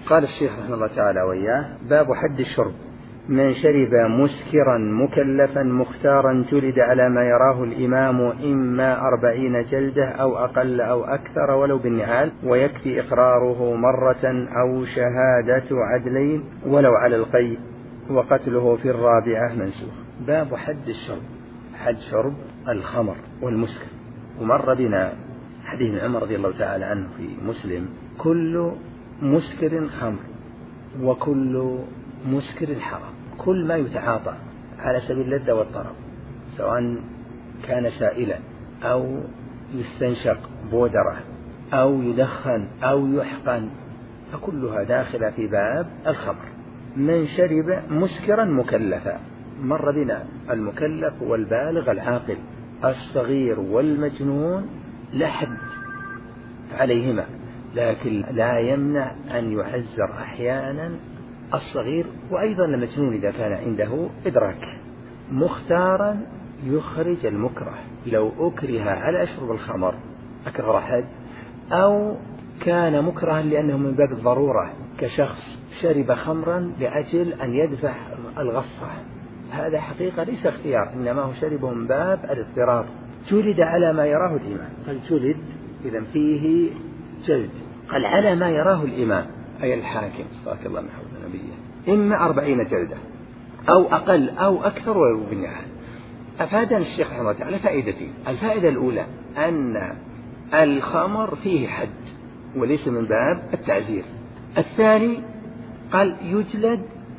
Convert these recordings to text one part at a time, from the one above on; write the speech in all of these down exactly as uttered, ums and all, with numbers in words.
قال الشيخ رحمه الله تعالى وإياه: باب حد الشرب. من شرب مسكرا مكلفا مختارا جلد على ما يراه الإمام إما أربعين جلدة أو أقل أو أكثر ولو بالنعال، ويكفي إقراره مرة أو شهادة عدلين ولو على القيد، وقتله في الرابعة منسوخ. باب حد الشرب، حد شرب الخمر والمسكر. ومر بنا حديث عمر رضي الله تعالى عنه في مسلم: كل مسكر خمر وكل مسكر حرام. كل ما يتعاطى على سبيل اللذة والطرب، سواء كان سائلا أو يستنشق بودرة أو يدخن أو يحقن، فكلها داخلة في باب الخمر. من شرب مسكرا مكلفا، مر بنا المكلف والبالغ العاقل، الصغير والمجنون لا حد عليهما، لكن لا يمنع أن يعزر أحيانا الصغير وأيضا المجنون إذا كان عنده إدراك. مختارا يخرج المكره، لو أكره على شرب الخمر أكثر حد، أو كان مكرها لأنه من باب الضرورة، كشخص شرب خمرا لأجل أن يدفع الغصة، هذا حقيقة ليس اختيار، إنما هو شربه من باب الاضطرار. جلد على ما يراه الإمام، قال جلد إذن فيه جلد، قال على ما يراه الإمام أي الحاكم صلى الله عليه وسلم، إما أربعين جلدة أو أقل أو أكثر ولو بالنعال. أفادنا الشيخ رحمه الله تعالى فائدتين: الفائدة الأولى أن الخمر فيه حد وليس من باب التعزير. الثاني قال يجلد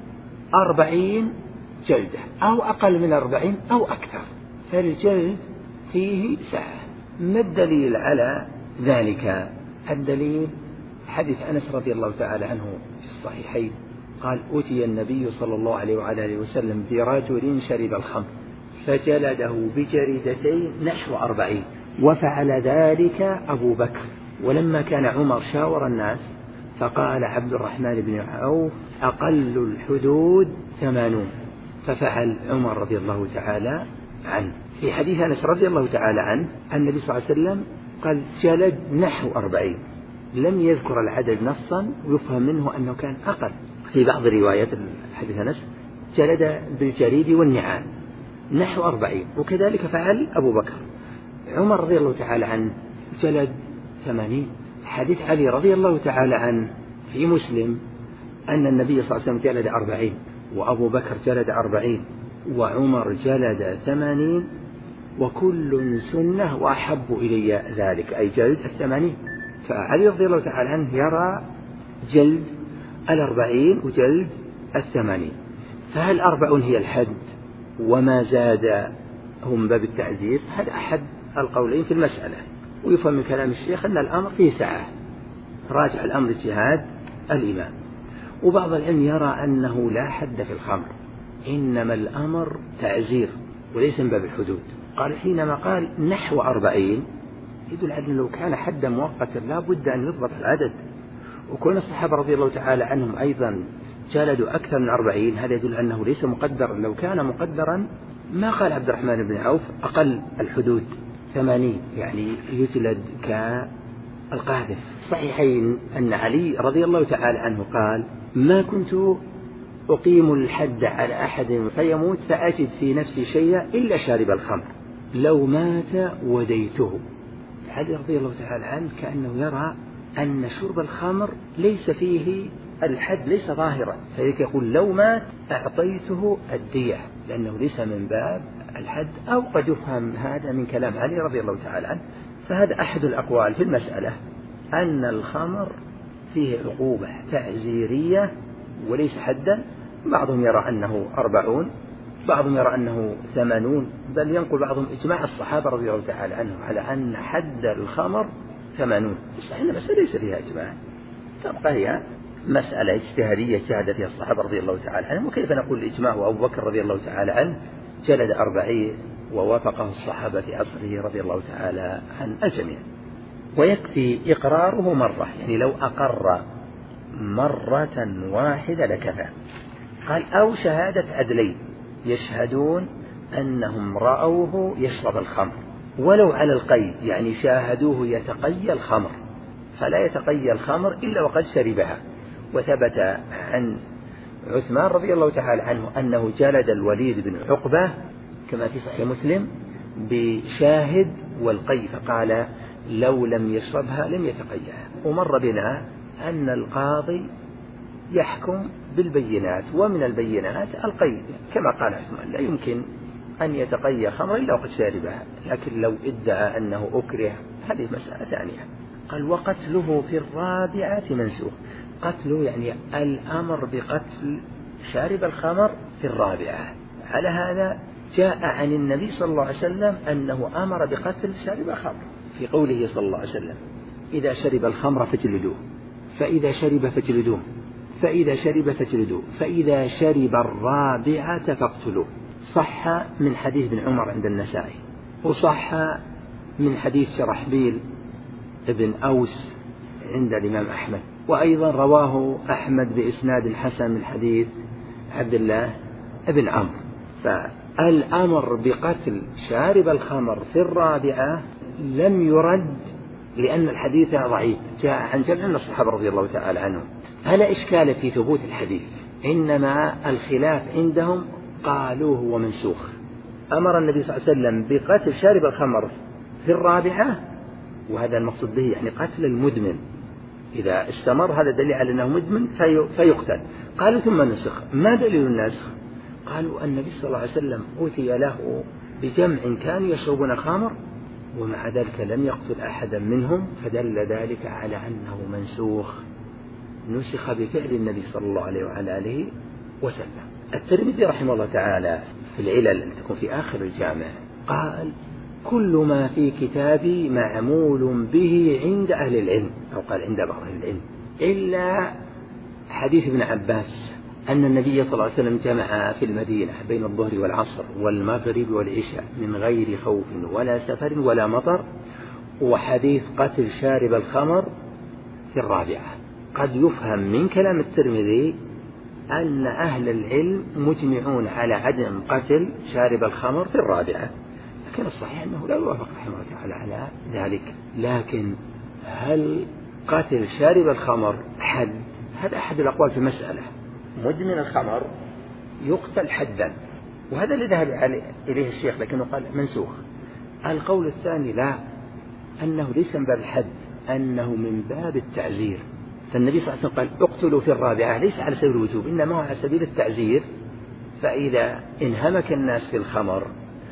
أربعين جلدة أو أقل من أربعين أو أكثر، فالجلد فيه سعة. ما الدليل على ذلك؟ الدليل حديث أنس رضي الله تعالى عنه في الصحيحين قال: أتي النبي صلى الله عليه وعلى آله وسلم برجل شرب الخمر فجلده بجريدتين نحو أربعين، وفعل ذلك أبو بكر. ولما كان عمر شاور الناس فقال عبد الرحمن بن عوف: أقل الحدود ثمانون، ففعل عمر رضي الله تعالى عنه. في حديث أنس رضي الله تعالى عنه النبي صلى الله عليه وسلم قال جلد نحو أربعين، لم يذكر العدد نصا ويفهم منه أنه كان أقل. في بعض روايات حديث أنس جلد بالجريد والنعال نحو أربعين، وكذلك فعل أبو بكر. عمر رضي الله تعالى عنه جلد ثمانين. حديث علي رضي الله تعالى عنه في مسلم أن النبي صلى الله عليه وسلم جلد أربعين، وأبو بكر جلد أربعين، وعمر جلد ثمانين، وكل سنة وأحب إلي ذلك، أي جلد الثمانين. فعلي رضي الله تعالى عنه يرى جلد الأربعين وجلد الثمانين، فهل أربعون هي الحد وما زاد هم باب التعزير؟ هذا أحد القولين في المسألة. ويفهم من كلام الشيخ أن الأمر فيه سعة، راجع الأمر اجتهاد الإمام. وبعض العلم يرى أنه لا حد في الخمر، إنما الأمر تعزير وليس من باب الحدود. قال حينما قال نحو أربعين يدل على أنه لو كان حدا مؤقتا لا بد أن يضبط العدد، وكون الصحابة رضي الله تعالى عنهم أيضا جلدوا أكثر من أربعين، هذا يدل أنه ليس مقدرا. لو كان مقدرا ما قال عبد الرحمن بن عوف أقل الحدود ثمانين، يعني يجلد كالقاذف. صحيحين أن علي رضي الله تعالى عنه قال: ما كنت أقيم الحد على أحد فيموت فأجد في نفسي شيئا إلا شارب الخمر، لو مات وديته. علي رضي الله تعالى عنه كأنه يرى أن شرب الخمر ليس فيه الحد، ليس ظاهرا، فذلك يقول لو مات أعطيته الدية، لأنه ليس من باب الحد. أو قد يفهم هذا من كلام علي رضي الله تعالى عنه. فهذا أحد الأقوال في المسألة، أن الخمر فيه عقوبة تعزيرية وليس حدا. بعضهم يرى أنه أربعون، بعضهم يرى أنه ثمانون، بل ينقل بعضهم إجماع الصحابة رضي الله تعالى عنهم على أن حد الخمر ثمانون. صحيح المسألة ليس فيها إجماع، تبقى هي مسألة اجتهادية اجتهد فيها الصحابة رضي الله تعالى عنهم. وكيف نقول الإجماع وأبو بكر رضي الله تعالى عنه جلد أربعين ووافقه الصحابة في عصره رضي الله تعالى عن الجميع. ويكفي إقراره مرة، يعني لو أقر مرة واحدة لكفى. قال: أو شهادة عدلين يشهدون أنهم رأوه يشرب الخمر ولو على القيد، يعني شاهدوه يتقي الخمر فلا يتقي الخمر إلا وقد شربها، وثبت عن عثمان رضي الله تعالى عنه أنه جلد الوليد بن عقبة كما في صحيح مسلم بشاهد والقي، فقال لو لم يشربها لم يتقيها. ومر بنا أن القاضي يحكم بالبينات، ومن البينات القي، كما قال عثمان لا يمكن أن يتقي خمر إلا وقد شاربها، لكن لو ادعى أنه أكره هذه مسألة ثانية. قال وقتله في الرابعة منسوخ. قتله يعني الأمر بقتل شارب الخمر في الرابعة. على هذا جاء عن النبي صلى الله عليه وسلم أنه أمر بقتل شارب الخمر في قوله صلى الله عليه وسلم إذا شرب الخمر فاجلدوه، فإذا شرب فاجلدوه، فإذا شرب فاجلدوه، فإذا شرب الرابعة فاقتلوه. صح من حديث ابن عمر عند النسائي، وصح من حديث شرحبيل ابن أوس عند الإمام أحمد، وأيضا رواه أحمد بإسناد حسن من حديث عبد الله ابن عمرو. فالأمر بقتل شارب الخمر في الرابعة لم يرد لأن الحديث ضعيف، جاء عن جمع من الصحابة رضي الله تعالى عنهم. هذا إشكال في ثبوت الحديث، إنما الخلاف عندهم قالوا هو منسوخ. أمر النبي صلى الله عليه وسلم بقتل شارب الخمر في الرابعة، وهذا المقصود به يعني قتل المدمن، إذا استمر هذا دليل على أنه مدمن في فيقتل. قالوا ثم نسخ. ما دليل النسخ؟ قالوا النبي صلى الله عليه وسلم أوتي له بجمع كانوا يشربون خمر ومع ذلك لم يقتل أحدا منهم، فدل ذلك على أنه منسوخ، نسخ بفعل النبي صلى الله عليه وعلى آله وسلم. الترمذي رحمه الله تعالى في العلل التي تكون في آخر الجامع قال كل ما في كتابي معمول به عند أهل العلم، أو قال عند بعض أهل العلم، إلا حديث ابن عباس أن النبي صلى الله عليه وسلم جمع في المدينة بين الظهر والعصر والمغرب والعشاء من غير خوف ولا سفر ولا مطر، وحديث قتل شارب الخمر في الرابعة. قد يفهم من كلام الترمذي أن أهل العلم مجمعون على عدم قتل شارب الخمر في الرابعة، لكن الصحيح أنه لا يوافق رحمه الله تعالى على ذلك. لكن هل قتل شارب الخمر حد؟ هذا أحد الأقوال في مسألة. مدمن الخمر يقتل حدا، وهذا اللي ذهب إليه الشيخ، لكنه قال منسوخ. القول الثاني لا، أنه ليس من باب الحد، أنه من باب التعزير. فالنبي صلى الله عليه وسلم قال اقتلوا في الرابعة ليس على سبيل الوجوب، إنما هو على سبيل التعزير. فإذا انهمك الناس في الخمر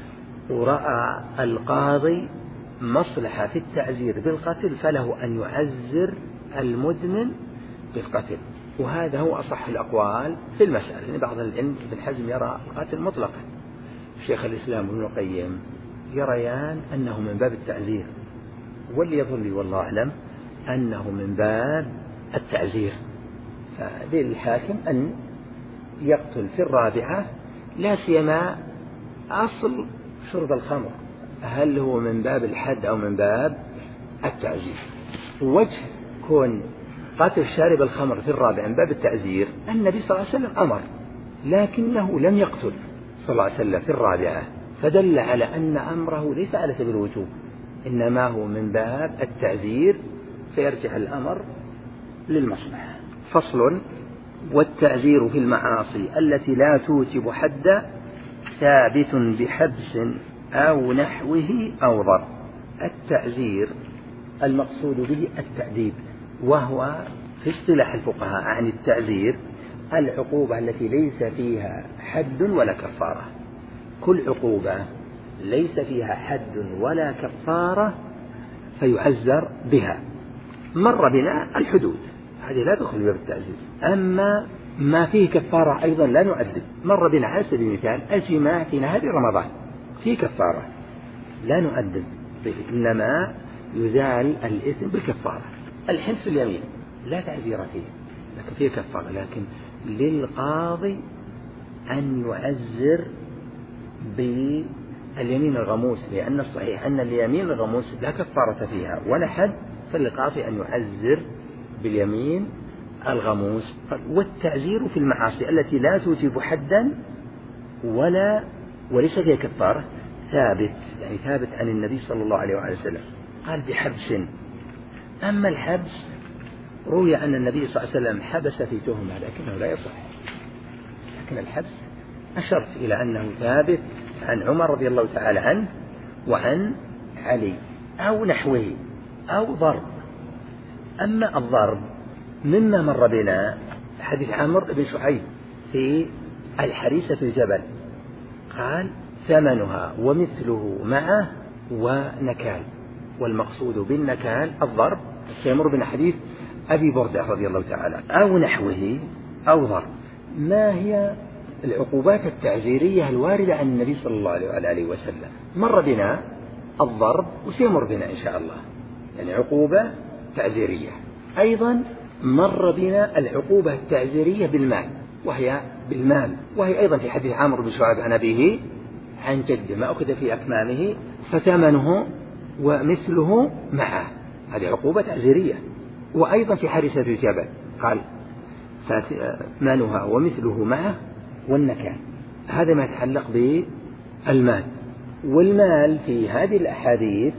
ورأى القاضي مصلحة في التعزير بالقتل فله أن يعزر المدمن بالقتل، وهذا هو أصح الأقوال في المسألة. يعني بعض العلم ابن حزم يرى القتل مطلقا، شيخ الإسلام ابن القيم يريان أنه من باب التعزير، واللي يظن لي والله أعلم أنه من باب التعزير. فللحاكم أن يقتل في الرابعة، لا سيما أصل شرب الخمر هل هو من باب الحد أو من باب التعزير. وجه كون قتل شارب الخمر في الرابعة من باب التعزير النبي صلى الله عليه وسلم أمر، لكنه لم يقتل صلى الله عليه وسلم في الرابعة، فدل على أن أمره ليس على سبيل الوجوب، إنما هو من باب التعزير، فيرجع الأمر للمصلحة. فصل: والتعزير في المعاصي التي لا توجب حدا ثابت بحبس أو نحوه أو ضرب. التعزير المقصود به التأديب، وهو في اصطلاح الفقهاء عن التعزير العقوبة التي ليس فيها حد ولا كفارة. كل عقوبة ليس فيها حد ولا كفارة فيعزر بها. مر بنا الحدود، هذه لا تدخل باب التعزير. أما ما فيه كفارة أيضا لا نعذب. مر بنا على سبيل المثال الجماع في نهار رمضان فيه كفارة لا نعذب به، إنما يزال الإثم بالكفارة. الحنث في اليمين لا تعزير فيه لكن فيه كفارة، لكن للقاضي أن يعزر باليمين الغموس، لأن الصحيح أن اليمين الغموس لا كفارة فيها ولا حد، فللقاضي أن يعزر باليمين الغموس. والتعزير في المعاصي التي لا توجب حدا ولا وليس فيها كفارة ثابت، يعني ثابت عن النبي صلى الله عليه وآله وسلم. قال بحبس. أما الحبس روي أن النبي صلى الله عليه وسلم حبس في تهمة لكنه لا يصح، لكن الحبس أشرت إلى أنه ثابت عن عمر رضي الله تعالى عنه وعن علي أو نحوه أو ضرب. أما الضرب مما مر بنا حديث عمرو بن شعيب في الحريسة في الجبل، قال ثمنها ومثله معه ونكال، والمقصود بالنكال الضرب. سيمر بنا حديث أبي بردة رضي الله تعالى أو نحوه أو ضرب. ما هي العقوبات التعزيرية الواردة عن النبي صلى الله عليه وسلم؟ مر بنا الضرب وسيمر بنا إن شاء الله، يعني عقوبة تعزيرية. أيضا مر بنا العقوبة التعزيرية بالمال، وهي بالمال وهي أيضا في حديث عمرو بن شعيب عن أبيه عن جده ما أخذ في أكمامه فثمنه ومثله معه، هذه عقوبة تعزيرية. وأيضا في حارثة الجبل قال فثمنها ومثله معه والنكال، هذا ما يتعلق بالمال. والمال في هذه الأحاديث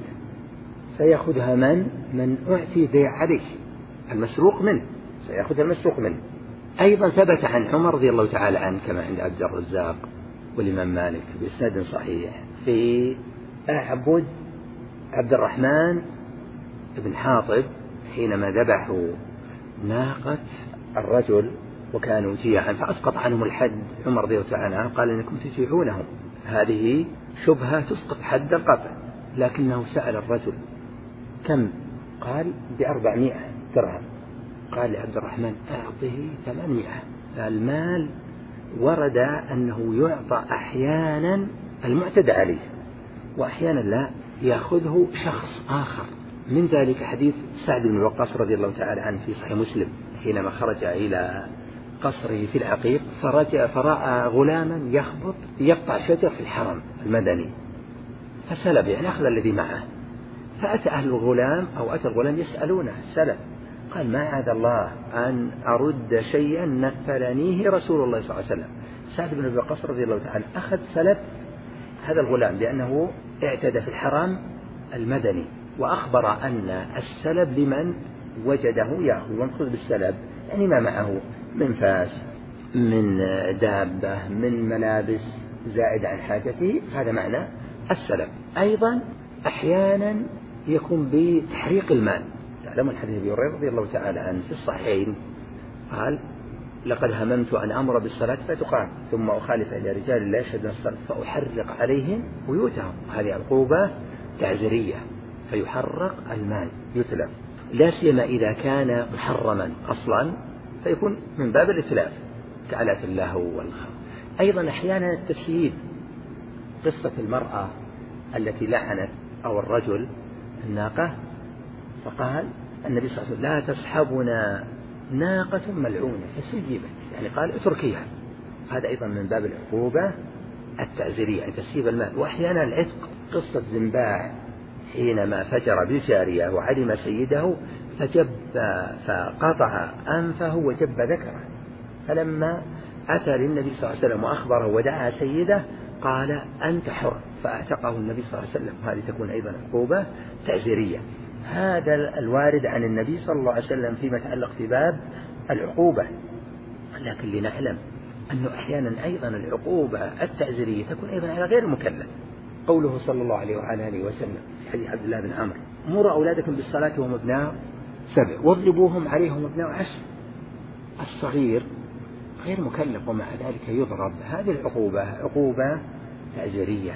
سيأخذها من من أعطي ذي عليه المسروق منه، سيأخذها المسروق منه. أيضا ثبت عن عمر رضي الله تعالى عنه كما عند عبد الرزاق والإمام مالك بإسناد صحيح في أعبد عبد الرحمن بن حاطب حينما ذبحوا ناقة الرجل وكانوا جياعا فأسقط عنهم الحد، عمر رضي الله تعالى عنه قال إنكم تجيعونهم، هذه شبهة تسقط حد القطع. لكنه سأل الرجل كم؟ قال بأربعمائة درهم. قال لعبد الرحمن أعطه ثمانمائة. المال ورد أنه يعطى أحيانا المعتدى عليه وأحيانا لا، يأخذه شخص آخر. من ذلك حديث سعد بن وقاص رضي الله تعالى عنه في صحيح مسلم حينما خرج إلى قصره في العقيق فرجع فرأى غلاما يخبط يقطع شجر في الحرم المدني فسلب، يعني أخذ الذي معه. فأتى أهل الغلام أو أتى الغلام يسألونه السلب، قال ما عاد الله أن أرد شيئا نفلنيه رسول الله صلى الله عليه وسلم. سعد بن وقاص رضي الله تعالى أخذ سلب هذا الغلام لأنه اعتدى في الحرم المدني، وأخبر أن السلب لمن وجده يأخذ، وانقذ بالسلب يعني ما معه من فاس من دابة من ملابس زائد عن حاجته، هذا معنى السلب. أيضا أحيانا يكون بتحريق المال، تعلمون حديث أبي هريرة رضي الله تعالى عنه في الصحيحين قال لقد هممت أن أمر بالصلاة فتقام ثم أخالف إلى رجال لا يشهدون الصلاة فأحرق عليهم بيوتهم، هذه عقوبة تعزيرية، فيحرق المال يتلف، لا سيما إذا كان محرما أصلا فيكون من باب الإتلاف كآلات اللهو والخمر. أيضا أحيانا التسييد، قصة المرأة التي لعنت أو الرجل الناقة فقال النبي صلى الله عليه وسلم لا تصحبنا ناقة ملعونة فسيبت، يعني قال اتركيها، هذا أيضا من باب العقوبة التعزيرية يعني تسييب المال. وأحيانا العتق، قصة زنباع حينما فجر بالجارية وعلم سيده فجب فقطع أنفه وجب ذكره، فلما أتى للنبي صلى الله عليه وسلم وأخبره ودعا سيده قال أنت حر فأعتقه النبي صلى الله عليه وسلم، هذه تكون أيضا عقوبة تعزيرية. هذا الوارد عن النبي صلى الله عليه وسلم فيما يتعلق في باب العقوبة. لكن لنعلم أنه أحيانا أيضا العقوبة التعزيرية تكون أيضا على غير المكلف. قوله صلى الله عليه وعلى آله وسلم في حديث عبد الله بن عمرو مروا أولادكم بالصلاة وهم ابناء سبع واضربوهم عليهم ابناء عشر. الصغير غير مكلف ومع ذلك يضرب، هذه العقوبة عقوبة تعزيرية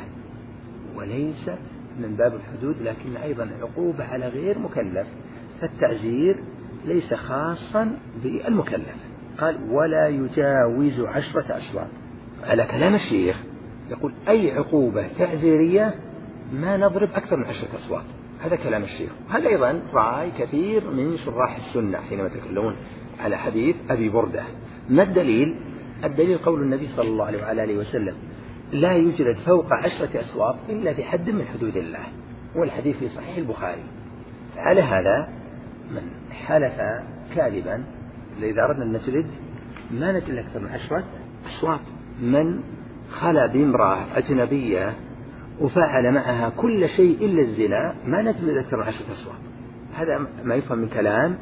وليست من باب الحدود، لكن أيضا عقوبة على غير مكلف، فالتعزير ليس خاصا بالمكلف. قال ولا يجاوز عشرة أصوات. على كلام الشيخ يقول أي عقوبة تعزيرية ما نضرب أكثر من عشرة أصوات، هذا كلام الشيخ. هذا أيضا رأي كثير من شراح السنة حينما يتكلمون على حديث أبي بردة. ما الدليل؟ الدليل قول النبي صلى الله عليه وعلى آله وسلم لا يجلد فوق عشرة أصوات إلا بحد من حدود الله، والحديث في صحيح البخاري. على هذا من حلف كاذبا إذا أردنا أن نجلد ما نجلد أكثر من عشرة أصوات. من خلى بامرأة أجنبية وفعل معها كل شيء إلا الزنا ما نجلد أكثر من عشرة أصوات. هذا ما يفهم من كلام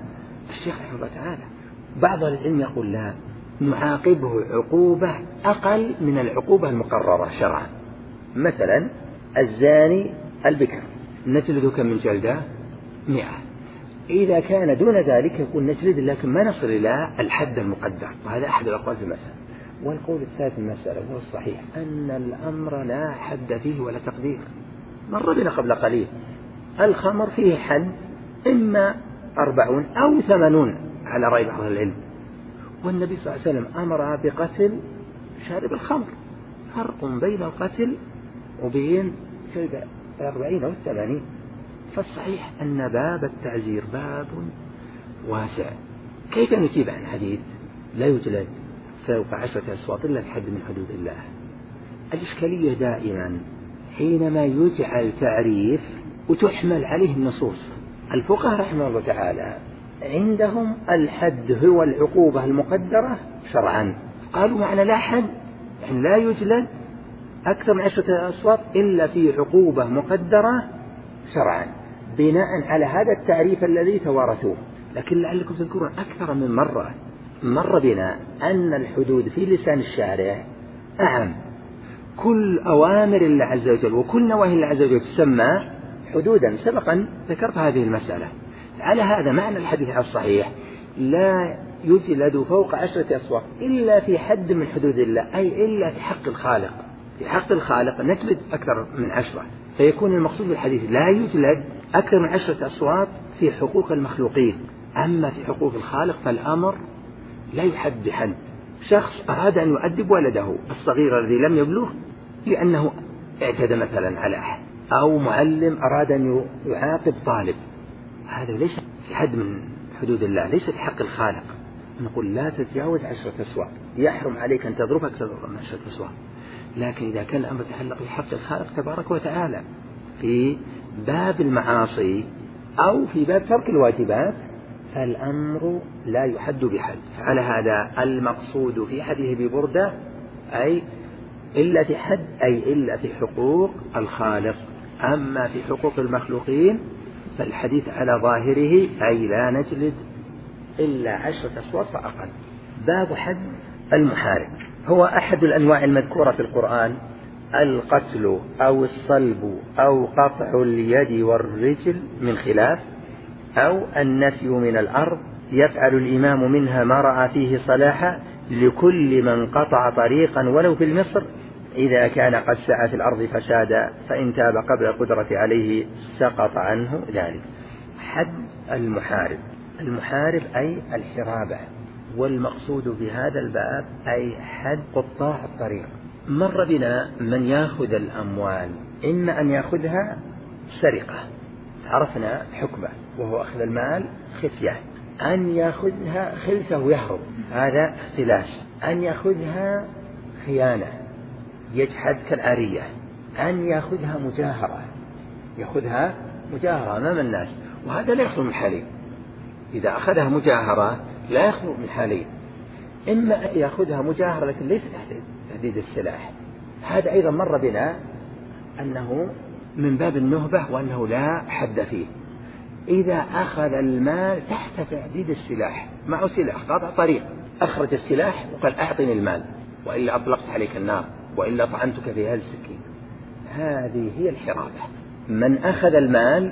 الشيخ رحمه الله تعالى. بعض العلم يقول لا، نعاقبه عقوبة أقل من العقوبة المقررة شرعا. مثلا الزاني البكر نجلده كم من جلدة؟ مئة. إذا كان دون ذلك يقول نجلد، لكن ما نصل إلى الحد المقدر. وهذا أحد الأقوال في المسألة. والقول الثالث في المسألة هو الصحيح، أن الأمر لا حد فيه ولا تقدير. مر بنا قبل قليل الخمر فيه حد، إما أربعون أو ثمانون على رأي بعض العلم، والنبي صلى الله عليه وسلم أمر بقتل شارب الخمر. فرق بين القتل وبين الأربعين أو الثمانين. فالصحيح أن باب التعزير باب واسع. كيف نجيب عن حديث لا يجلد فوق عشرة أصوات إلا الحد من حدود الله؟ الإشكالية دائما حينما يجعل تعريف وتحمل عليه النصوص. الفقهاء رحمه الله تعالى عندهم الحد هو العقوبة المقدرة شرعا، قالوا معنى لا حد يعني لا يجلد أكثر من عشرة أصوات إلا في عقوبة مقدرة شرعا، بناء على هذا التعريف الذي توارثوه. لكن لعلكم تذكرون أكثر من مرة مر بنا أن الحدود في لسان الشارع أعم. كل أوامر الله عز وجل وكل نواهي الله عز وجل تسمى حدودا. سبقا ذكرت هذه المسألة. على هذا معنى الحديث الصحيح لا يجلد فوق عشرة أصوات إلا في حد من حدود الله، أي إلا في حق الخالق. في حق الخالق نجلد أكثر من عشرة، فيكون المقصود بالحديث لا يجلد أكثر من عشرة أصوات في حقوق المخلوقين. أما في حقوق الخالق فالأمر لا يحد بحد. شخص أراد أن يؤدب ولده الصغير الذي لم يبلغ لأنه اعتدى مثلا على أحد، أو معلم أراد أن يعاقب طالب، هذا ليس في حد من حدود الله، ليس في حق الخالق. نقول لا تتجاوز عشرة أصوات، يحرم عليك أن تضرب أكثر من عشرة أصوات. لكن إذا كان الأمر يتعلق بحق الخالق تبارك وتعالى في باب المعاصي أو في باب ترك الواجبات فالأمر لا يحد بحد. فعلى هذا المقصود في حديث ببردة أي إلا في حد، أي إلا في حقوق الخالق. أما في حقوق المخلوقين فالحديث على ظاهره أي لا نجلد إلا عشرة أصوات فأقل. باب حد المحارب هو أحد الأنواع المذكورة في القرآن: القتل أو الصلب أو قطع اليد والرجل من خلاف، أو النفي من الأرض، يفعل الإمام منها ما رأى فيه صلاحا لكل من قطع طريقا ولو في مصر إذا كان قد سعى في الأرض فسادا، فإن تاب قبل القدرة عليه سقط عنه ذلك. حد المحارب، المحارب أي الحرابة، والمقصود بهذا الباب أي حد قطاع الطريق. مر بنا من يأخذ الأموال، إما أن يأخذها سرقة عرفنا حكمه وهو أخذ المال خفية، أن يأخذها خلسة ويهرب هذا اختلاس، أن يأخذها خيانة يجحد كالعارية، أن يأخذها مجاهرة يأخذها مجاهرة أمام الناس، وهذا لا يخلو من حالين. إذا أخذها مجاهرة لا يخلو من حالين: إما يأخذها مجاهرة لكن ليس تحت تهديد السلاح، هذا أيضا مر بنا أنه من باب النهبة وأنه لا حد فيه. إذا أخذ المال تحت تهديد السلاح، معه سلاح قاطع طريق، أخرج السلاح وقال أعطني المال وإلا أطلقت عليك النار وإلا طعنتك في هذا السكين، هذه هي الحرابة. من أخذ المال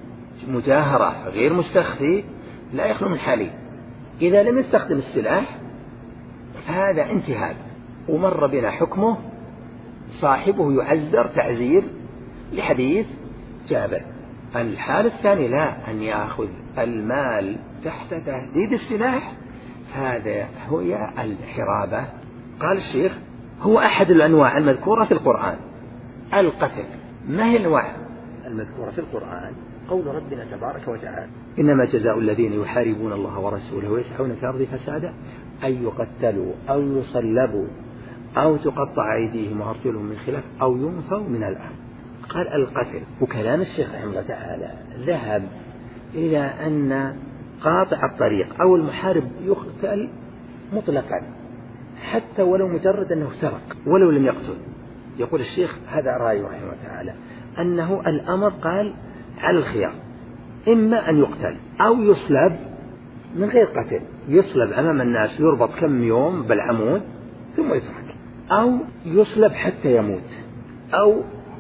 مجاهرة غير مستخفي لا يخلو من حالين: إذا لم يستخدم السلاح هذا انتهاك، ومر بنا حكمه صاحبه يعذر تعزير لحديث جابر. الحالة الثانية لا، أن يأخذ المال تحت تهديد السلاح، هذا هي الحرابة. قال الشيخ: هو أحد الأنواع المذكورة في القرآن. القتل ما هي الأنواع المذكورة في القرآن؟ قول ربنا تبارك وتعالى: إنما جزاء الذين يحاربون الله ورسوله ويسعون في الأرض فسادا أن يقتلوا أو يصلبوا أو تقطع أيديهم وأرجلهم من خلاف أو ينفوا من الأرض. قال القتل، وكلام الشيخ رحمه الله تعالى ذهب إلى أن قاطع الطريق أو المحارب يقتل مطلقا حتى ولو مجرد أنه سرق ولو لم يقتل. يقول الشيخ هذا رأيه رحمه الله تعالى أنه الأمر قال على الخيار: إما أن يقتل أو يصلب من غير قتل، يصلب أمام الناس، يربط كم يوم بالعمود ثم يترك، أو يصلب حتى يموت، أو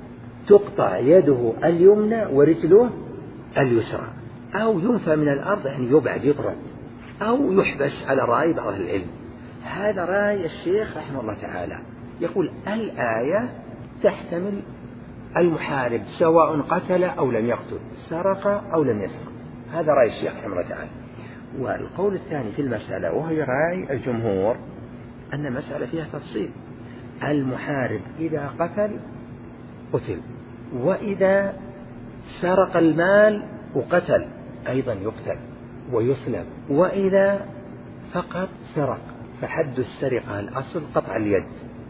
تقطع يده اليمنى ورجله اليسرى، أو ينفى من الأرض يعني يبعد يطرد، أو يحبس على رأي بعض العلم. هذا رأي الشيخ رحمه الله تعالى، يقول الآية تحتمل المحارب سواء قتل أو لم يقتل، سرق أو لم يسرق. هذا رأي الشيخ رحمه الله تعالى. والقول الثاني في المسألة وهي رأي الجمهور أن المسألة فيها تفصيل، المحارب إذا قتل قتل، وإذا سرق المال وقتل أيضا يقتل ويسلب، وإذا فقط سرق فحد السرقة الأصل قطع اليد،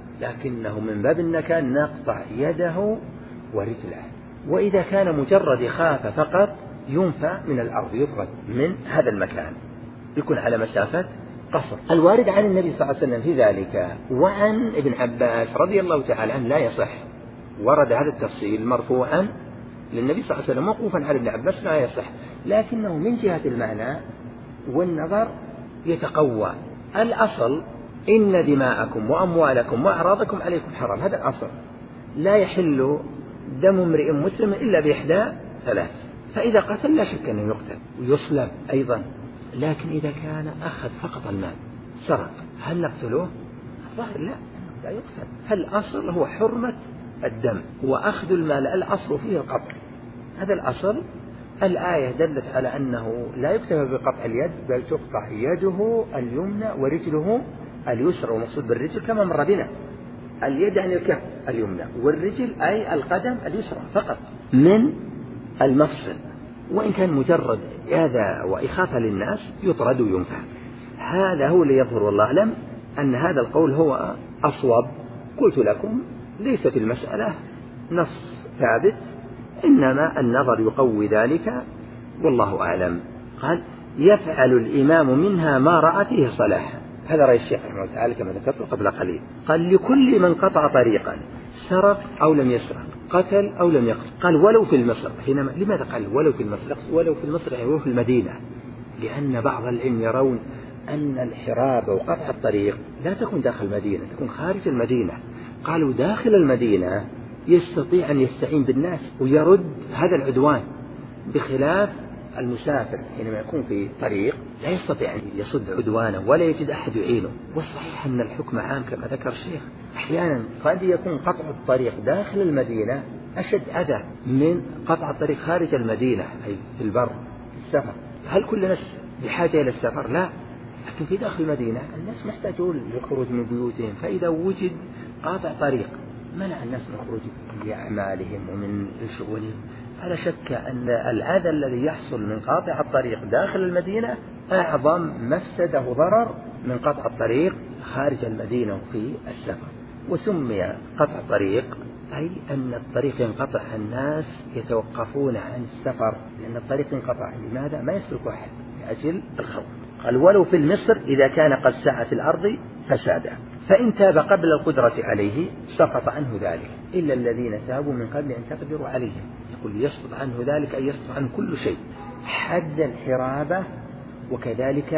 لكنه من باب النكال نقطع يده ورجله. وإذا كان مجرد خاف فقط ينفى من الأرض، يطرد من هذا المكان، يكون على مسافة قصر. الوارد عن النبي صلى الله عليه وسلم في ذلك وعن ابن عباس رضي الله تعالى عنه لا يصح. ورد هذا التفصيل مرفوعا للنبي صلى الله عليه وسلم، موقوفا على ابن عباس لا يصح، لكنه من جهة المعنى والنظر يتقوى. الأصل إن دماءكم وأموالكم وأعراضكم عليكم حرام، هذا الأصل، لا يحل دم امرئ مسلم إلا بإحدى ثلاث، فإذا قتل لا شك أنه يقتل ويصلب أيضا. لكن إذا كان أخذ فقط المال سرق هل نقتله؟ الظاهر لا، لا يقتل. الأصل هو حرمة الدم وأخذ المال، الأصل فيه القطع، هذا الأصل. الآية دلت على أنه لا يكتفى بقطع اليد، بل تقطع يده اليمنى ورجله اليسرى، ومقصود بالرجل كما مر بنا، اليد يعني الكف اليمنى، والرجل أي القدم اليسرى فقط من المفصل. وإن كان مجرد هذا وإخافة للناس يطرد وينفى. هذا هو اللي يظهر والله أعلم أن هذا القول هو أصوب. قلت لكم ليس في المسألة نص ثابت، إنما النظر يقوي ذلك والله أعلم. قال يفعل الإمام منها ما رأى فيه صلاح، هذا رأي الشيخ رحمه الله تعالى كما ذكرت قبل قليل. قال لكل من قطع طريقا سرق أو لم يسرق، قتل أو لم يقتل. قال ولو في المصر. حينما لماذا قال ولو في المصر؟ ولو في المصر يعني ولو في المدينة، لأن بعض العلم يرون أن الحراب وقطع الطريق لا تكون داخل المدينة، تكون خارج المدينة. قالوا داخل المدينة يستطيع أن يستعين بالناس ويرد هذا العدوان، بخلاف المسافر حينما يكون في طريق لا يستطيع أن يصد عدوانه ولا يجد أحد يعينه. والصحيح أن الحكم عام كما ذكر الشيخ. أحيانا قد يكون قطع الطريق داخل المدينة أشد أذى من قطع الطريق خارج المدينة، أي في البر في السفر. هل كل الناس بحاجة إلى السفر؟ لا، لكن في داخل المدينة الناس محتاجون للخروج من بيوتهم، فإذا وجد قاطع طريق منع الناس من الخروج لأعمالهم ومن شؤونهم. فلا شك أن الأذى الذي يحصل من قاطع الطريق داخل المدينة أعظم مفسدة وضرر من قطع الطريق خارج المدينة وفي السفر. وسمي قطع طريق أي أن الطريق ينقطع، الناس يتوقفون عن السفر لأن الطريق ينقطع. لماذا؟ ما يسلك أحد لأجل الخوف. قال ولو في المصر إذا كان قد سعى في الأرض فسادا، فإن تاب قبل القدرة عليه سقط عنه ذلك إلا الذين تابوا من قبل أن تقدروا عليهم. يقول يسقط عنه ذلك أي يسقط عنه كل شيء، حد الحرابة وكذلك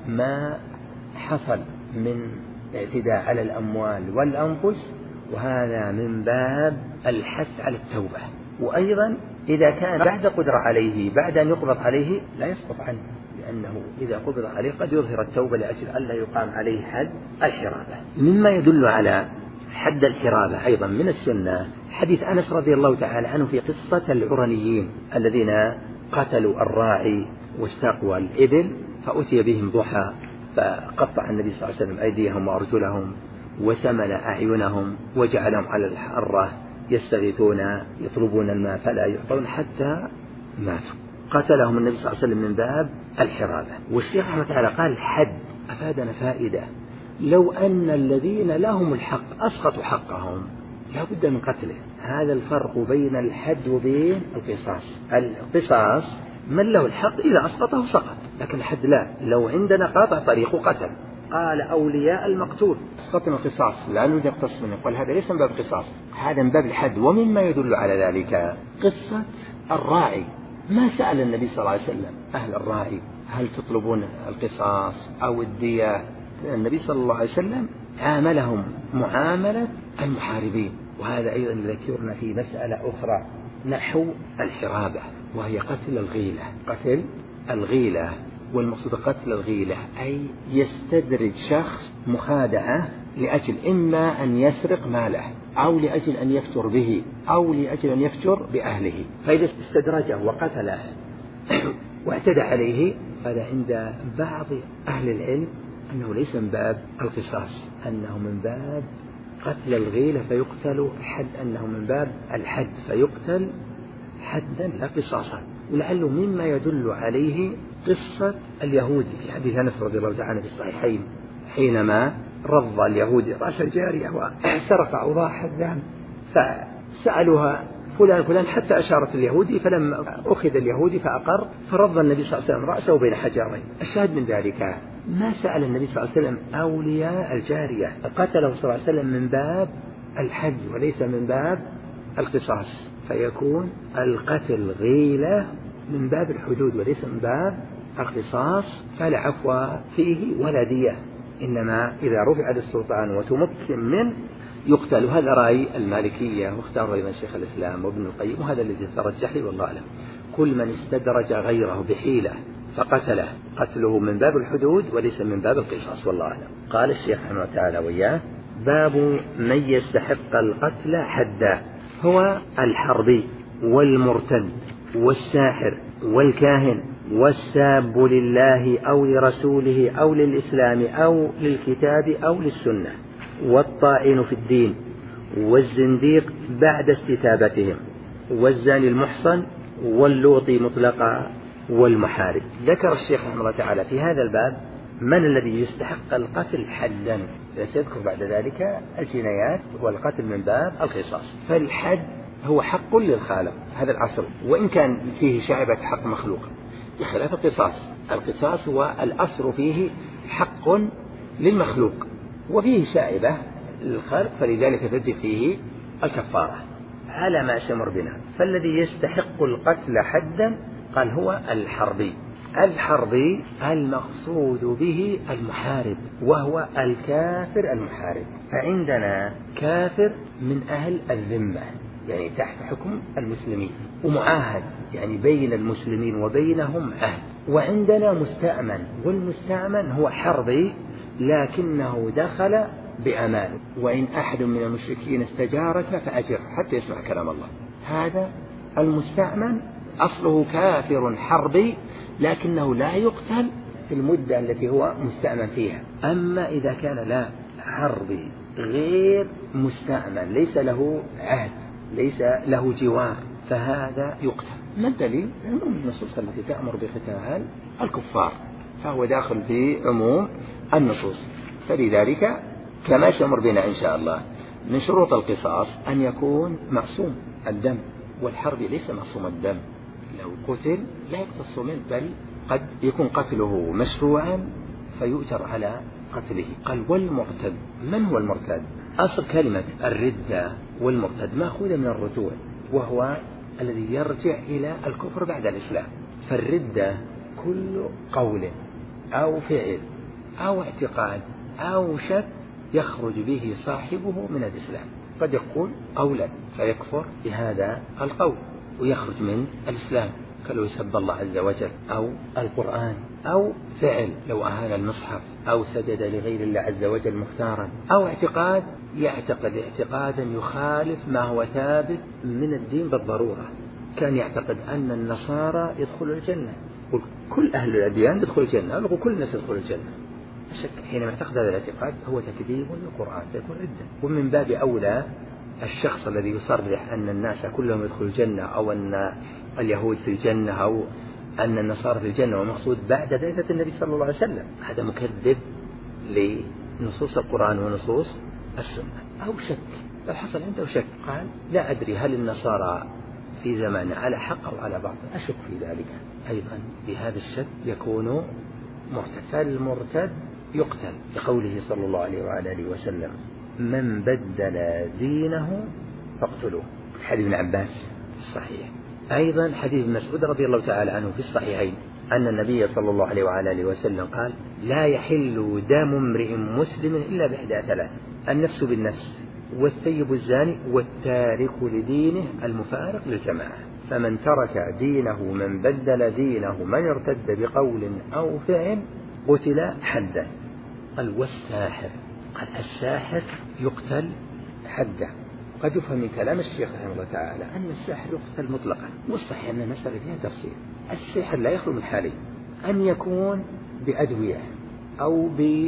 ما حصل من اعتداء على الأموال والأنفس، وهذا من باب الحث على التوبة. وأيضا إذا كان بعد قدرة عليه بعد أن يقبض عليه لا يسقط عنه، لأنه إذا قبض عليه قد يظهر التوبة لأجل ألا يقام عليه حد الحرابة. مما يدل على حد الحرابة أيضا من السنة حديث أنس رضي الله تعالى عنه في قصة العرنيين الذين قتلوا الراعي واستقوى الإبل، فأتي بهم ضحى فقطع النبي صلى الله عليه وسلم أيديهم وأرجلهم وسمل أعينهم وجعلهم على الحرة يستغيثون يطلبون الماء فلا يعطون حتى ماتوا. قتلهم النبي صلى الله عليه وسلم من باب الحرابة. والشيخ رحمه الله تعالى قال حد أفادنا فائدة، لو أن الذين لهم الحق أسقطوا حقهم لا بد من قتله. هذا الفرق بين الحد وبين القصاص. القصاص من له الحق إذا أسقطه سقط، لكن الحد لا. لو عندنا قاطع طريق قتل قال أولياء المقتول اسقطنا القصاص لا نريد نقتص منه، قال هذا ليس من باب القصاص، هذا من باب الحد. ومما يدل على ذلك قصة الراعي ما سأل النبي صلى الله عليه وسلم أهل الرأي هل تطلبون القصاص أو الدية. النبي صلى الله عليه وسلم عاملهم معاملة المحاربين. وهذا أيضا يذكرنا في مسألة أخرى نحو الحرابة، وهي قتل الغيلة. قتل الغيلة، والمقصود قتل الغيلة أي يستدرج شخص مخادعة لأجل إما أن يسرق ماله أو لأجل أن يفتر به أو لأجل أن يفتر بأهله، فإذا استدرجه وقتله واعتدى عليه، هذا عند بعض أهل العلم أنه ليس من باب القصاص، أنه من باب قتل الغيلة فيقتل حد، أنه من باب الحد فيقتل حدا لا قصاصا. ولعله مما يدل عليه قصة اليهودي في حديث أنس رضي الله تعالى في الصحيحين حينما رض اليهودي رأس الجارية وسرق أوضاع الذهب، فسألوها فلان فلان حتى أشارت اليهودي، فلما أخذ اليهودي فأقر فرض النبي صلى الله عليه وسلم رأسه بين حجرين. الشاهد من ذلك ما سأل النبي صلى الله عليه وسلم أولياء الجارية، قتله صلى الله عليه وسلم من باب الحد وليس من باب القصاص، فيكون القتل غيلة من باب الحدود وليس من باب القصاص، فلا عفو فيه ولا دية، إنما إذا رفع للسلطان وتمكن منه يقتل. هذا رأي المالكية واختار أيضا شيخ الإسلام وابن القيم، وهذا الذي ترجح لي والله أعلم. كل من استدرج غيره بحيلة فقتله قتله من باب الحدود وليس من باب القصاص والله أعلم. قال الشيخ رحمه الله تعالى وإياه: باب من يستحق القتل حدا، هو الحربي والمرتد والساحر والكاهن والساب لله أو لرسوله أو للإسلام أو للكتاب أو للسنة، والطائن في الدين، والزنديق بعد استتابتهم، والزاني المحصن، واللوطي مطلقا، والمحارب. ذكر الشيخ رحمه الله تعالى في هذا الباب من الذي يستحق القتل حدا، سيذكر بعد ذلك الجنايات والقتل من باب القصاص. فالحد هو حق للخالق هذا الأصل، وإن كان فيه شائبة حق مخلوق بخلاف القصاص. القصاص هو الأصل فيه حق للمخلوق وفيه شائبة للخالق، فلذلك تجب فيه الكفارة على ما سمر بنا. فالذي يستحق القتل حدا قال هو الحربي. الحربي المقصود به المحارب، وهو الكافر المحارب. فعندنا كافر من أهل الذمة يعني تحت حكم المسلمين، ومعاهد يعني بين المسلمين وبينهم عهد. وعندنا مستأمن، والمستأمن هو حربي لكنه دخل بأمان، وإن أحد من المشركين استجارك فأجره حتى يسمع كلام الله. هذا المستأمن أصله كافر حربي لكنه لا يقتل في المدة التي هو مستأمن فيها. أما إذا كان لا حربي غير مستأمن ليس له عهد ليس له جوار فهذا يقتل. ما الدليل؟ عموم النصوص التي تأمر بقتال الكفار، فهو داخل في عموم النصوص. فلذلك كما سيمر بنا إن شاء الله من شروط القصاص أن يكون معصوم الدم، والحرب ليس معصوم الدم، لو قتل لا يقتص منه بل قد يكون قتله مشروعا فيؤجر على قتله. قال والمرتد. من هو المرتد؟ أصل كلمة الردة والمرتد مأخوذة من الرجوع، وهو الذي يرجع إلى الكفر بعد الإسلام. فالردة كل قول أو فعل أو اعتقاد أو شك يخرج به صاحبه من الإسلام. قد يقول قولا فيكفر بهذا القول ويخرج من الإسلام، كلو يسب الله عز وجل أو القرآن، أو فعل لو أهان المصحف أو سجد لغير الله عز وجل مختارا، أو اعتقاد يعتقد اعتقادا يخالف ما هو ثابت من الدين بالضرورة. كان يعتقد أن النصارى يدخلوا الجنة، كل أهل الأديان يدخلوا الجنة، أو كل الناس يدخلوا الجنة. الشك حينما يعتقد هذا الاعتقاد هو تكذيب للقرآن فيكون ردة. ومن باب أولى الشخص الذي يصرح أن الناس كلهم يدخلوا الجنة، أو أن اليهود في الجنة، أو أن النصارى في الجنة، ومقصود بعد بعثة النبي صلى الله عليه وسلم، هذا مكذب لنصوص القرآن ونصوص السنة. أو شك، لو حصل عنده شك قال لا أدري هل النصارى في زمانه على حق أو على باطل، أشك في ذلك، أيضا بهذا الشك يكون مرتد. فالمرتد يقتل لقوله صلى الله عليه وعلى آله وسلم من بدل دينه فاقتلوه، حديث ابن عباس الصحيح. أيضا حديث مسعود رضي الله تعالى عنه في الصحيحين أن النبي صلى الله عليه وعلى آله وسلم قال: لا يحل دم امرئ مسلم إلا بإحدى ثلاث: النفس بالنفس، والثيب الزاني، والتارك لدينه المفارق للجماعة. فمن ترك دينه من بدل دينه من ارتد بقول أو فعل قتل حدا. قال: والساحر، قال: الساحر يقتل حدا. قد يفهم من كلام الشيخ رحمه الله تعالى أن الساحر يقتل مطلقا، والصحيح أن المسألة فيها تفصيل. السحر لا يخلو من حالين: أن يكون بأدوية، أو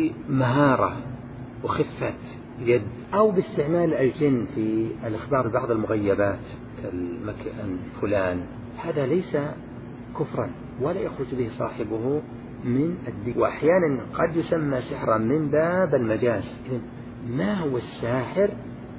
بمهارة وخفة يد، أو باستعمال الجن في الإخبار ببعض المغيبات كالمكان فلان. هذا ليس كفرا ولا يخرج به صاحبه من الدين، وأحيانا قد يسمى سحرا من باب المجاز. ما هو الساحر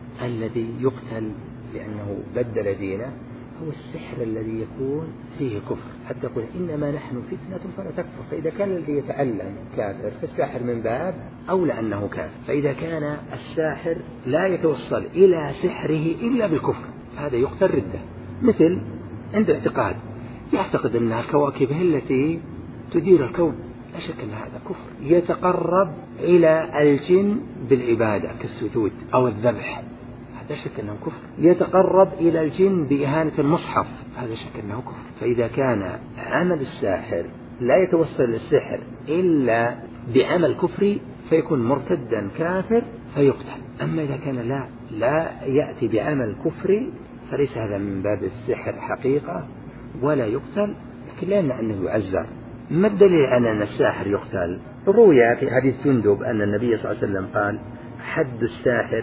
الذي يقتل لأنه بدل دينه؟ هو السحر الذي يكون فيه كفر، حتى يقول: إنما نحن فتنة فلا تكفر. فإذا كان الذي يتعلم كافر فالساحر من باب أولى أنه كافر. فإذا كان الساحر لا يتوصل إلى سحره إلا بالكفر هذا يقتل ردة. مثل عند اعتقاد يعتقد أن الكواكب هي التي تدير الكون، لا شك أن هذا كفر. يتقرب إلى الجن بالعبادة كالسجود أو الذبح، لا شك أنه كفر. يتقرب إلى الجن بإهانة المصحف، هذا شك أنه كفر. فإذا كان عمل الساحر لا يتوصل للسحر إلا بعمل كفري فيكون مرتدا كافر فيقتل. أما إذا كان لا لا يأتي بعمل كفري فليس هذا من باب السحر حقيقة ولا يقتل، لكن لا يمنع أنه يعزر. ما الدليل على أن الساحر يقتل؟ روي في حديث جندب أن النبي صلى الله عليه وسلم قال: حد الساحر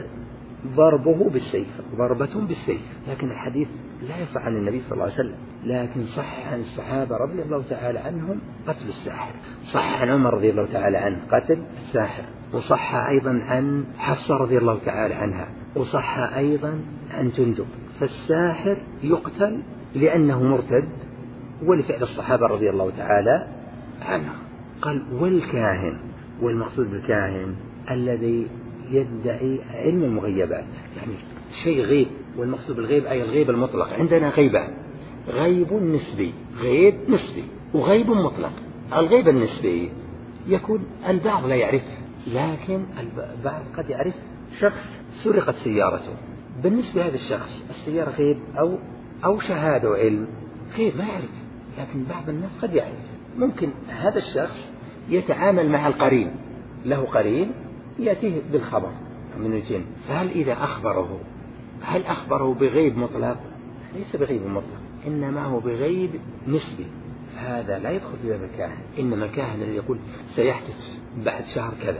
ضربه بالسيف، ضربة بالسيف. لكن الحديث لا يصح عن النبي صلى الله عليه وسلم، لكن صح عن الصحابة رضي الله تعالى عنهم قتل الساحر. صح عن عمر رضي الله تعالى عنه قتل الساحر، وصح أيضا عن حفصة رضي الله تعالى عنها، وصح أيضا عن جندب. فالساحر يقتل لأنه مرتد ولفعل الصحابة رضي الله تعالى عنهم. قال: والكاهن، والمقصود بالكاهن الذي يدعي علم المغيبات، يعني شيء غيب. والمقصود بالغيب أي الغيب المطلق. عندنا غيبان: غيب نسبي، غيب نسبي، وغيب مطلق. الغيب النسبي يكون البعض لا يعرفه، لكن البعض قد يعرف. شخص سرقت سيارته، بالنسبة لهذا الشخص السيارة غيب أو أو شهادة وعلم غيب ما يعرف، لكن بعض الناس قد يعرف. ممكن هذا الشخص يتعامل مع القرين، له قرين يأتيه بالخبر من الجن، فهل إذا أخبره هل أخبره بغيب مطلق؟ ليس بغيب مطلق، إنما هو بغيب نسبي. هذا لا يدخل في باب الكاهن. إنما الكاهن الذي يقول سيحدث بعد شهر كذا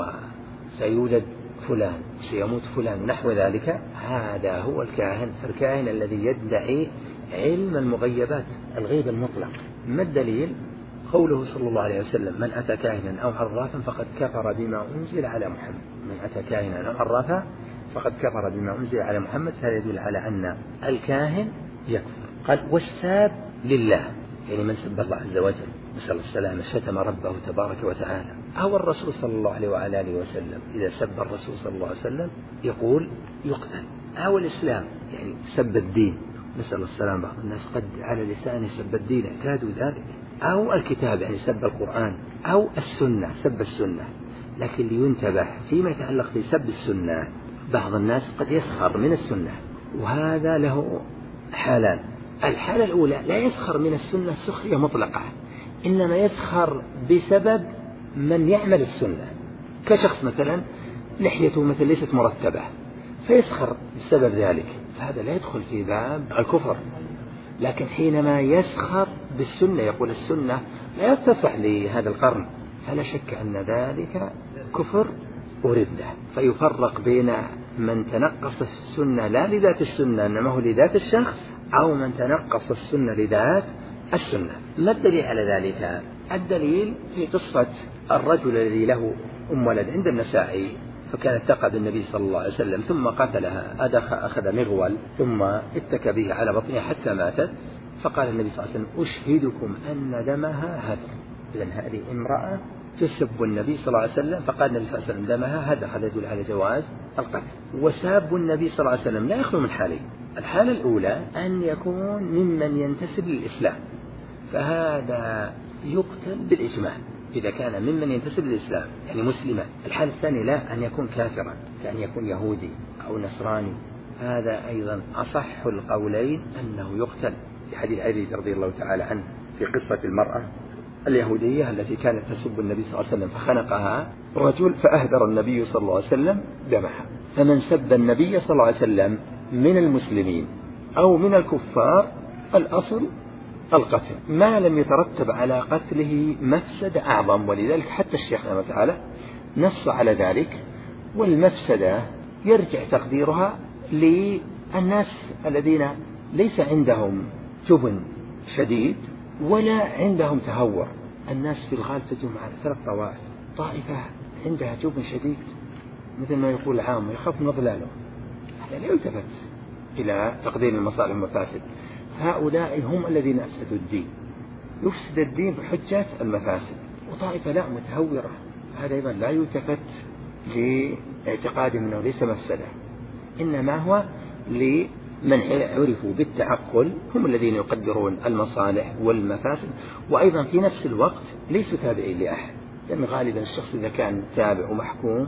وسيولد فلان سيموت فلان ونحو ذلك، هذا هو الكاهن. فالكاهن الذي يدعي علم المغيبات، الغيب المطلق. ما الدليل؟ قوله صلى الله عليه وسلم: من أتى كاهنا أو عرافا فقد كفر بما أنزل على محمد. من أتى كاهنا أو عرافا فقد كفر بما أنزل على محمد. هذا يدل على أن الكاهن يكفر. قال: والساب لله، يعني من سب الله عز وجل نسأل السلامة، شتم ربه تبارك وتعالى أو الرسول صلى الله عليه وعلى آله وسلم، إذا سب الرسول صلى الله عليه وسلم يقول يقتل. أو الإسلام، يعني سب الدين، نسأل السلامة. بعض الناس قد على لسانه سب الدين، اعتادوا ذلك. أو الكتاب، يعني سب القرآن. أو السنة، سب السنة. لكن لينتبه فيما يتعلق في سب السنة، بعض الناس قد يسخر من السنة، وهذا له حالان. الحالة الأولى لا يسخر من السنة سخرية مطلقة، إنما يسخر بسبب من يعمل السنة، كشخص مثلا لحيته مثل ليست مرتبة فيسخر بسبب ذلك، فهذا لا يدخل في باب الكفر. لكن حينما يسخر بالسنة، يقول السنة لا تصح لهذا القرن، فلا شك أن ذلك كفر وردة. فيفرق بين من تنقص السنة لا لذات السنة إنما هو لذات الشخص، أو من تنقص السنة لذات السنة. ما الدليل على ذلك؟ الدليل في قصة الرجل الذي له أم ولد عند النسائي، فكانت تقعد النبي صلى الله عليه وسلم ثم قتلها، أدخ أخذ مغول ثم اتكى به على بطنها حتى ماتت. فقال النبي صلى الله عليه وسلم: أشهدكم أن دمها هدر. إذن هذه امرأة تسب النبي صلى الله عليه وسلم فقال النبي صلى الله عليه وسلم دمها، هذا هذا يدل على جواز القتل. وساب النبي صلى الله عليه وسلم لا يخلو من حالين: الحالة الأولى أن يكون ممن ينتسب للإسلام، فهذا يقتل بالإجماع إذا كان ممن ينتسب للإسلام يعني مسلما. الحالة الثانية لا، أن يكون كافرا كأن يكون يهودي أو نصراني، هذا أيضا أصح القولين أنه يقتل، في حديث علي رضي الله تعالى عنه في قصة المرأة اليهودية التي كانت تسب النبي صلى الله عليه وسلم فخنقها رجل فأهدر النبي صلى الله عليه وسلم دمها. فمن سب النبي صلى الله عليه وسلم من المسلمين أو من الكفار الأصل القتل، ما لم يترتب على قتله مفسدة أعظم، ولذلك حتى الشيخ رحمه الله تعالى نص على ذلك. والمفسدة يرجع تقديرها للناس الذين ليس عندهم جبن شديد ولا عندهم تهور. الناس في الغالب تجمع على ثلاث طوائف: طائفة عندها جبن شديد مثل ما يقول العام يخاف من ضلاله، هذا لا يلتفت إلى تقدير المصالح والمفاسد، هؤلاء هم الذين أفسدوا الدين، يفسد الدين بحجة المفاسد. وطائفة لا متهورة، هذا أيضا لا يلتفت لاعتقادهم أنه ليس مفسدة، إنما هو لمن عرفوا بالتعقل، هم الذين يقدرون المصالح والمفاسد، وأيضا في نفس الوقت ليسوا تابعين لأحد، لأن غالبا الشخص إذا كان تابع ومحكوم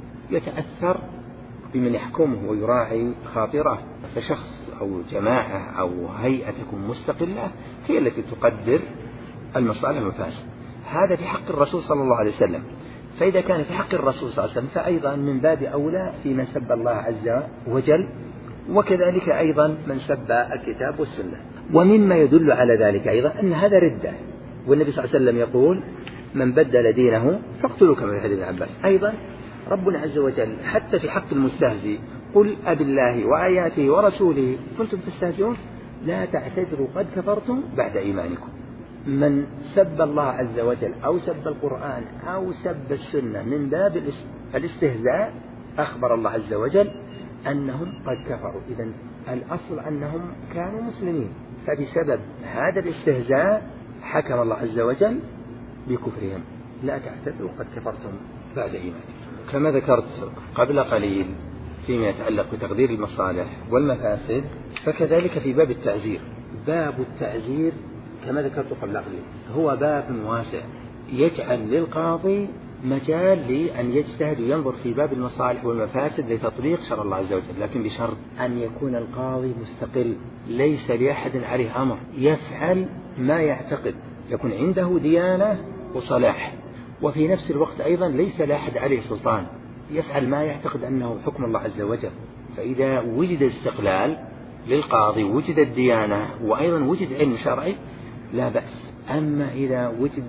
يتأثر بمن يحكمه ويراعي خاطره، فشخص أو جماعة أو هيئة تكون مستقلة هي التي تقدر المصالح والمفاسد. هذا في حق الرسول صلى الله عليه وسلم. فإذا كان في حق الرسول صلى الله عليه وسلم فأيضا من باب أولى في من سب الله عز وجل، وكذلك أيضا من سب الكتاب والسنة. ومما يدل على ذلك أيضا أن هذا ردة، والنبي صلى الله عليه وسلم يقول: من بدل دينه فاقتلوه، كما في حديث ابن عباس. أيضا ربنا عز وجل حتى في حق المستهزئ: قل أبالله وآياته ورسوله كنتم تستهزئون لا تعتذروا قد كفرتم بعد إيمانكم. من سب الله عز وجل أو سب القرآن أو سب السنة من باب الاستهزاء أخبر الله عز وجل أنهم قد كفروا. إذن الأصل أنهم كانوا مسلمين، فبسبب هذا الاستهزاء حكم الله عز وجل بكفرهم، لا تعتذروا قد كفرتم بعد إيمانكم. كما ذكرت قبل قليل فيما يتعلق بتقدير المصالح والمفاسد، فكذلك في باب التعزير. باب التعزير كما ذكرت قبل قليل هو باب واسع يجعل للقاضي مجال لأن يجتهد وينظر في باب المصالح والمفاسد لتطبيق شرع الله عز وجل، لكن بشرط أن يكون القاضي مستقل ليس لأحد عليه أمر، يفعل ما يعتقد، يكون عنده ديانة وصلاح، وفي نفس الوقت أيضا ليس لأحد عليه سلطان، يفعل ما يعتقد أنه حكم الله عز وجل. فإذا وجد استقلال للقاضي وجد الديانة وأيضا وجد علم شرعي لا بأس. أما إذا وجد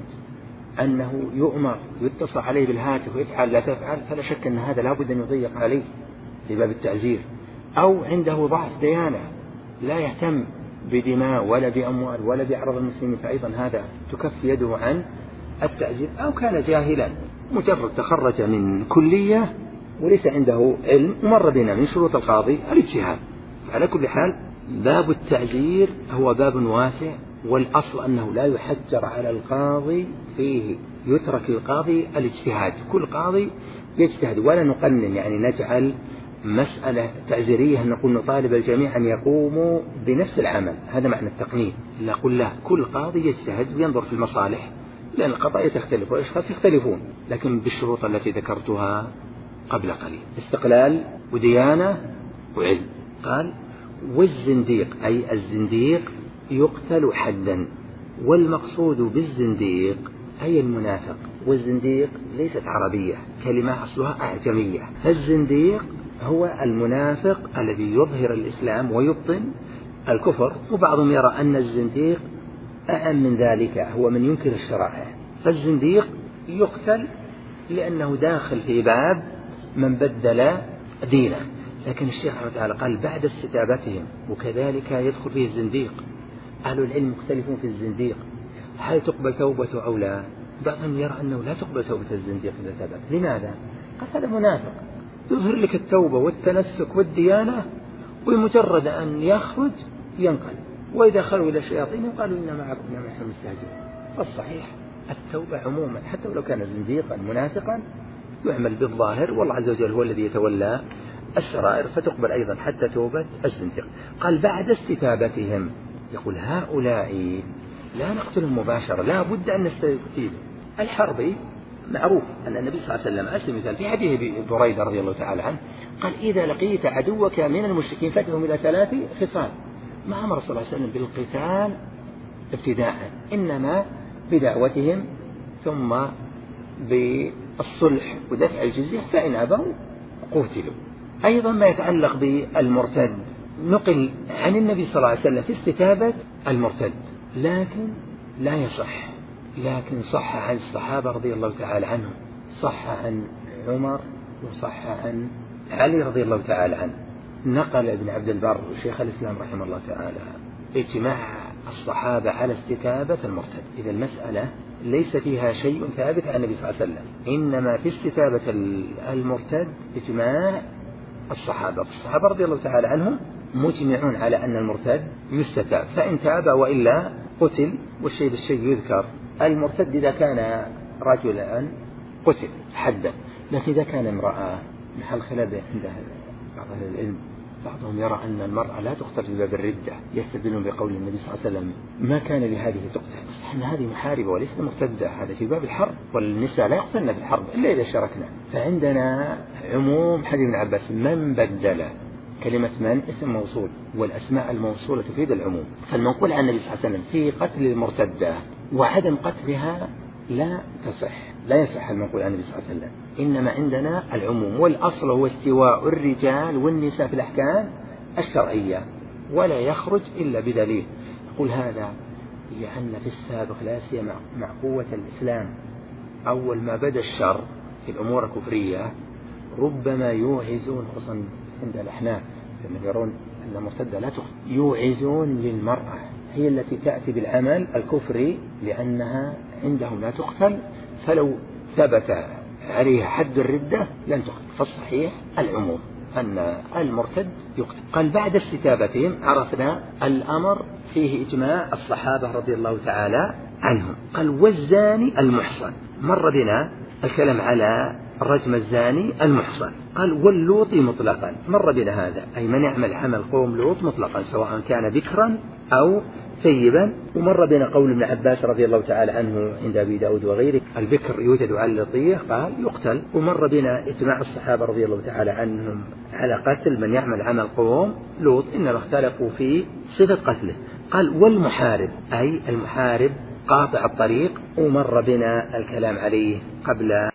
أنه يؤمر يتصل عليه بالهاتف ويفعل لا تفعل فلا شك أن هذا لابد أن يضيق عليه لباب التعزير. أو عنده ضعف ديانة لا يهتم بدماء ولا بأموال ولا بأعراض المسلمين فأيضا هذا تكف يده عن التعزير. أو كان جاهلا مجرد تخرج من كلية وليس عنده علم، ومر بنا من شروط القاضي الاجتهاد. على كل حال باب التعزير هو باب واسع، والأصل أنه لا يحجر على القاضي فيه، يترك للقاضي الاجتهاد، كل قاضي يجتهد ولا نقنن يعني نجعل مسألة تعزيرية نقول نطالب الجميع أن يقوموا بنفس العمل، هذا معنى التقنين. لا قل لا، كل قاضي يجتهد وينظر في المصالح، لأن القضايا تختلف والأشخاص يختلفون، لكن بالشروط التي ذكرتها قبل قليل: استقلال وديانة وعلم. قال: والزنديق أي الزنديق يقتل حدا، والمقصود بالزنديق أي المنافق. والزنديق ليست عربية، كلمة أصلها أعجمية. فالزنديق هو المنافق الذي يظهر الإسلام ويبطن الكفر، وبعضهم يرى أن الزنديق أعم من ذلك، هو من ينكر الشرائع. فالزنديق يقتل لأنه داخل في باب من بدل دينه. لكن الشيخ رحمه الله تعالى قال بعد استتابتهم وكذلك يدخل فيه الزنديق. أهل العلم مختلفون في الزنديق، هل تقبل توبته أو لا؟ بعضهم يرى أنه لا تقبل توبة الزنديق إذا ثبت. لماذا؟ قال هذا منافق يظهر لك التوبة والتنسك والديانة، ومجرد أن يخرج ينقل، وإذا خلوا إلى الشياطين قالوا إنا معكم إنما نحن مستهزئون. الصحيح التوبة عموما حتى ولو كان زنديقا منافقا يعمل بالظاهر، والله عز وجل هو الذي يتولى السرائر، فتقبل أيضا حتى توبة الزنديق. قال بعد استتابتهم، يقول هؤلاء لا نقتلهم مباشرة، لا بد أن نستتيب. الحربي معروف أن النبي صلى الله عليه وسلم أسلم مثال في حديث بريدة رضي الله تعالى عنه قال إذا لقيت عدوك من المشركين فادعهم إلى ثلاث خصال. ما أمر صلى الله عليه وسلم بالقتال ابتداء، إنما بدعوتهم ثم بالصلح ودفع الجزية، فإن أبوا قتلوا. أيضا ما يتعلق بالمرتد نقل عن النبي صلى الله عليه وسلم في استتابة المرتد، لكن لا يصح، لكن صح عن الصحابة رضي الله تعالى عنهم، صح عن عمر وصح عن علي رضي الله تعالى عنه. نقل ابن عبد البر وشيخ الإسلام رحمه الله تعالى اجماع الصحابة على استتابة المرتد. إذا المسألة ليس فيها شيء ثابت عن النبي صلى الله عليه وسلم، إنما في استتابة المرتد اجماع الصحابة. الصحابة رضي الله تعالى عنهم مجمعون على أن المرتد يستتاب، فإن تاب وإلا قتل. والشيء بالشيء يذكر، المرتد إذا كان رجلا قتل حدا، لكن إذا كان امرأة محل خلاف عند بعض أهل العلم، بعضهم يرى أن المرأة لا تقتل في باب الردة، يستدلون بقول النبي صلى الله عليه وسلم ما كان لهذه تقتل، صح أن هذه محاربة وليست مرتدة، هذا في باب الحرب، والنساء لا يقتلن في الحرب إلا إذا شاركنا. فعندنا عموم حديث ابن عباس من بدل، كلمة من اسم موصول، والأسماء الموصولة تفيد العموم، فالمنقول عن النبي صلى الله عليه وسلم في قتل المرتدة وعدم قتلها لا تصح، لا يصح المنقول عن النبي صلى الله عليه وسلم، إنما عندنا العموم، والأصل هو استواء الرجال والنساء في الأحكام الشرعية، ولا يخرج إلا بدليل. يقول هذا لأن في السابق لا سيما مع قوة الإسلام أول ما بدأ الشر في الأمور الكفرية ربما يوعزون، خصوصا عند الأحناف لما يرون أن المرتدة لا تقتل، يوعزون للمرأة، هي التي تأتي بالعمل الكفري لأنها عندهم لا تقتل، فلو ثبت عليها حد الردة لن تقتل. فالصحيح العموم أن المرتد يقتل. قال بعد استتابتهم عرفنا الأمر فيه إجماع الصحابة رضي الله تعالى عنهم. قال والزاني المحصن، مر بنا الكلام على الرجم الزاني المحصن. قال واللوط مطلقا، مر بنا هذا، أي من يعمل عمل قوم لوط مطلقا سواء كان ذكرا أو ثيبا. ومر بنا قول ابن عباس رضي الله تعالى عنه عند أبي داود وغيره البكر يوجد على اللطية قال يقتل. ومر بنا إجماع الصحابة رضي الله تعالى عنهم على قتل من يعمل عمل قوم لوط، إنما اختلفوا في صفة قتله. قال والمحارب، أي المحارب قاطع الطريق، ومر بنا الكلام عليه قبل